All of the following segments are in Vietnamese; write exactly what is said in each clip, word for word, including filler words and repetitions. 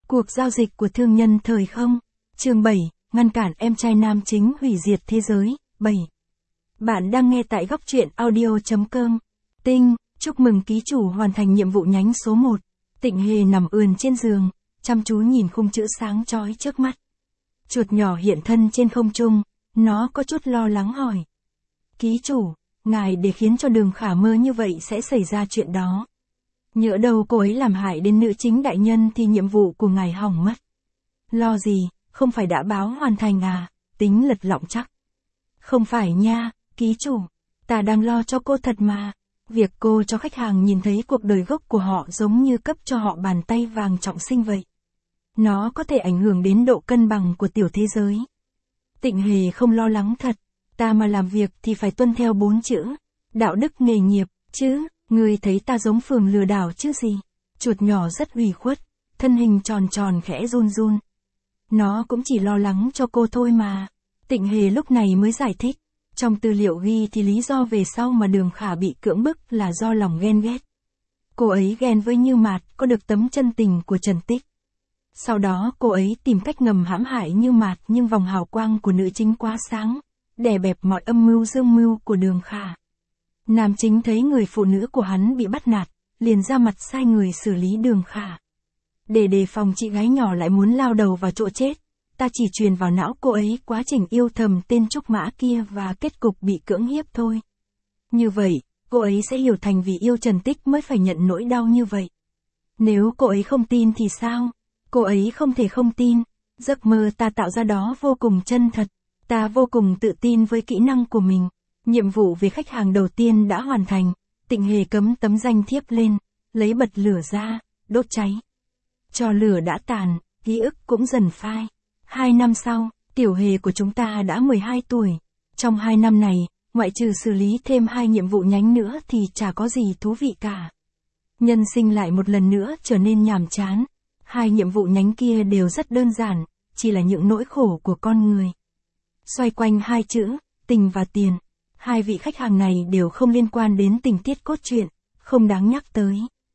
Cuộc giao dịch của thương nhân thời không. Chương bảy, ngăn cản em trai nam chính hủy diệt thế giới. bảy. Bạn đang nghe tại góc truyện audio chấm com. Tinh, chúc mừng ký chủ hoàn thành nhiệm vụ nhánh số một. Tịnh Hề nằm ườn trên giường, chăm chú nhìn khung chữ sáng chói trước mắt. Chuột nhỏ hiện thân trên không trung, nó có chút lo lắng hỏi. Ký chủ, ngài để khiến cho Đường Khả mơ như vậy sẽ xảy ra chuyện đó. Nhỡ đâu cô ấy làm hại đến nữ chính đại nhân thì nhiệm vụ của ngài hỏng mất. Lo gì, không phải đã báo hoàn thành à, tính lật lọng chắc. Không phải nha, ký chủ, ta đang lo cho cô thật mà. Việc cô cho khách hàng nhìn thấy cuộc đời gốc của họ giống như cấp cho họ bàn tay vàng trọng sinh vậy. Nó có thể ảnh hưởng đến độ cân bằng của tiểu thế giới. Tịnh Hề không lo lắng thật, ta mà làm việc thì phải tuân theo bốn chữ. Đạo đức nghề nghiệp, chứ, ngươi thấy ta giống phường lừa đảo chứ gì. Chuột nhỏ rất ủy khuất, thân hình tròn tròn khẽ run run. Nó cũng chỉ lo lắng cho cô thôi mà. Tịnh Hề lúc này mới giải thích. Trong tư liệu ghi thì lý do về sau mà Đường Khả bị cưỡng bức là do lòng ghen ghét. Cô ấy ghen với Như Mạt có được tấm chân tình của Trần Tích. Sau đó cô ấy tìm cách ngầm hãm hại Như Mạt nhưng vòng hào quang của nữ chính quá sáng, đè bẹp mọi âm mưu dương mưu của Đường Khả. Nam chính thấy người phụ nữ của hắn bị bắt nạt, liền ra mặt sai người xử lý Đường Khả. Để đề phòng chị gái nhỏ lại muốn lao đầu vào chỗ chết, ta chỉ truyền vào não cô ấy quá trình yêu thầm tên Trúc Mã kia và kết cục bị cưỡng hiếp thôi. Như vậy, cô ấy sẽ hiểu thành vì yêu Trần Tích mới phải nhận nỗi đau như vậy. Nếu cô ấy không tin thì sao? Cô ấy không thể không tin. Giấc mơ ta tạo ra đó vô cùng chân thật. Ta vô cùng tự tin với kỹ năng của mình. Nhiệm vụ về khách hàng đầu tiên đã hoàn thành. Tịnh Hề cấm tấm danh thiếp lên, lấy bật lửa ra, đốt cháy. Cho lửa đã tàn, ký ức cũng dần phai. Hai năm sau, Tiểu Hề của chúng ta đã mười hai tuổi. Trong hai năm này, ngoại trừ xử lý thêm hai nhiệm vụ nhánh nữa thì chả có gì thú vị cả. Nhân sinh lại một lần nữa trở nên nhàm chán. Hai nhiệm vụ nhánh kia đều rất đơn giản, chỉ là những nỗi khổ của con người. Xoay quanh hai chữ, tình và tiền. Hai vị khách hàng này đều không liên quan đến tình tiết cốt truyện, không đáng nhắc tới.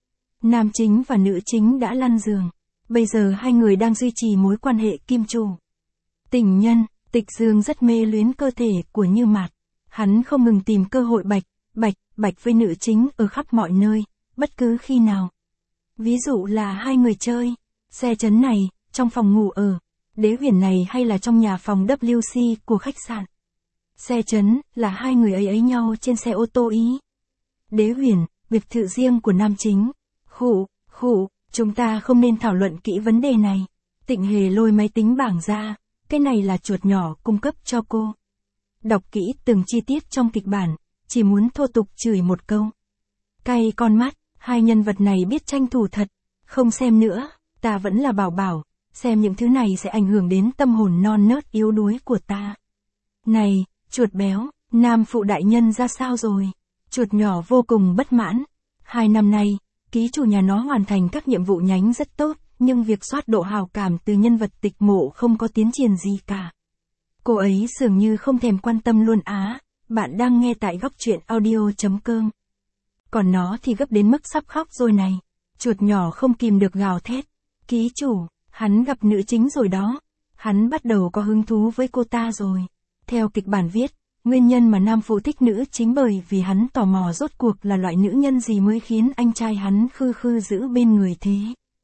Nam chính và nữ chính đã lăn giường. Bây giờ hai người đang duy trì mối quan hệ kim chủ. Tình nhân, Tịch Dương rất mê luyến cơ thể của Như Mạt. Hắn không ngừng tìm cơ hội bạch, bạch, bạch với nữ chính ở khắp mọi nơi, bất cứ khi nào. Ví dụ là hai người chơi, xe chấn này, trong phòng ngủ ở, Đế Huyền này hay là trong nhà phòng W C của khách sạn. Xe chấn là hai người ấy ấy nhau trên xe ô tô ý. Đế Huyền, biệt thự riêng của nam chính. Khụ, khụ. Chúng ta không nên thảo luận kỹ vấn đề này. Tịnh Hề lôi máy tính bảng ra, cái này là chuột nhỏ cung cấp cho cô. Đọc kỹ từng chi tiết trong kịch bản, chỉ muốn thô tục chửi một câu. Cay con mắt, hai nhân vật này biết tranh thủ thật. Không xem nữa, ta vẫn là bảo bảo, xem những thứ này sẽ ảnh hưởng đến tâm hồn non nớt yếu đuối của ta. Này, chuột béo, nam phụ đại nhân ra sao rồi? Chuột nhỏ vô cùng bất mãn. Hai năm nay, ký chủ nhà nó hoàn thành các nhiệm vụ nhánh rất tốt, nhưng việc soát độ hào cảm từ nhân vật tịch mộ không có tiến triển gì cả. Cô ấy dường như không thèm quan tâm luôn á. Bạn đang nghe tại góc truyện audio chấm com. Còn nó thì gấp đến mức sắp khóc rồi này. Chuột nhỏ không kìm được gào thét. Ký chủ, hắn gặp nữ chính rồi đó. Hắn bắt đầu có hứng thú với cô ta rồi. Theo kịch bản viết, nguyên nhân mà nam phụ thích nữ chính bởi vì hắn tò mò rốt cuộc là loại nữ nhân gì mới khiến anh trai hắn khư khư giữ bên người thế.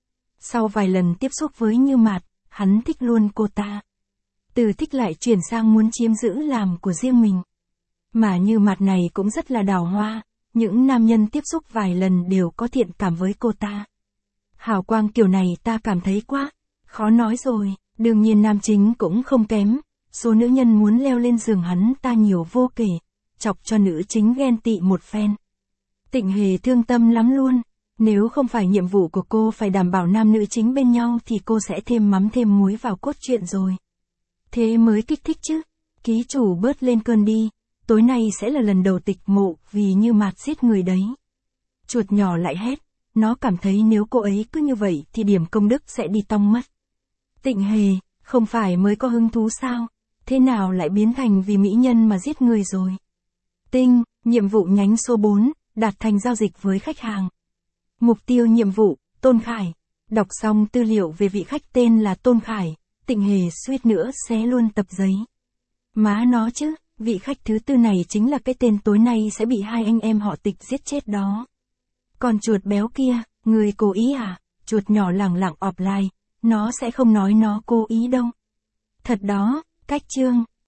Sau vài lần tiếp xúc với Như Mạt, hắn thích luôn cô ta. Từ thích lại chuyển sang muốn chiếm giữ làm của riêng mình. Mà Như Mạt này cũng rất là đào hoa, những nam nhân tiếp xúc vài lần đều có thiện cảm với cô ta. Hào quang kiểu này ta cảm thấy quá, khó nói rồi, đương nhiên nam chính cũng không kém. Số nữ nhân muốn leo lên giường hắn ta nhiều vô kể, chọc cho nữ chính ghen tị một phen. Tịnh Hề thương tâm lắm luôn, nếu không phải nhiệm vụ của cô phải đảm bảo nam nữ chính bên nhau thì cô sẽ thêm mắm thêm muối vào cốt truyện rồi. Thế mới kích thích chứ, ký chủ bớt lên cơn đi, tối nay sẽ là lần đầu tịch mộ vì Như Mạt giết người đấy. Chuột nhỏ lại hét, nó cảm thấy nếu cô ấy cứ như vậy thì điểm công đức sẽ đi tong mất. Tịnh Hề, không phải mới có hứng thú sao? Thế nào lại biến thành vì mỹ nhân mà giết người rồi? Tinh, nhiệm vụ nhánh số bốn, đạt thành giao dịch với khách hàng. Mục tiêu nhiệm vụ, Tôn Khải. Đọc xong tư liệu về vị khách tên là Tôn Khải, Tịnh Hề suýt nữa xé luôn tập giấy. Má nó chứ, vị khách thứ tư này chính là cái tên tối nay sẽ bị hai anh em họ Tịch giết chết đó. Còn chuột béo kia, người cố ý à? Chuột nhỏ lẳng lặng offline, nó sẽ không nói nó cố ý đâu. Thật đó, cách chương.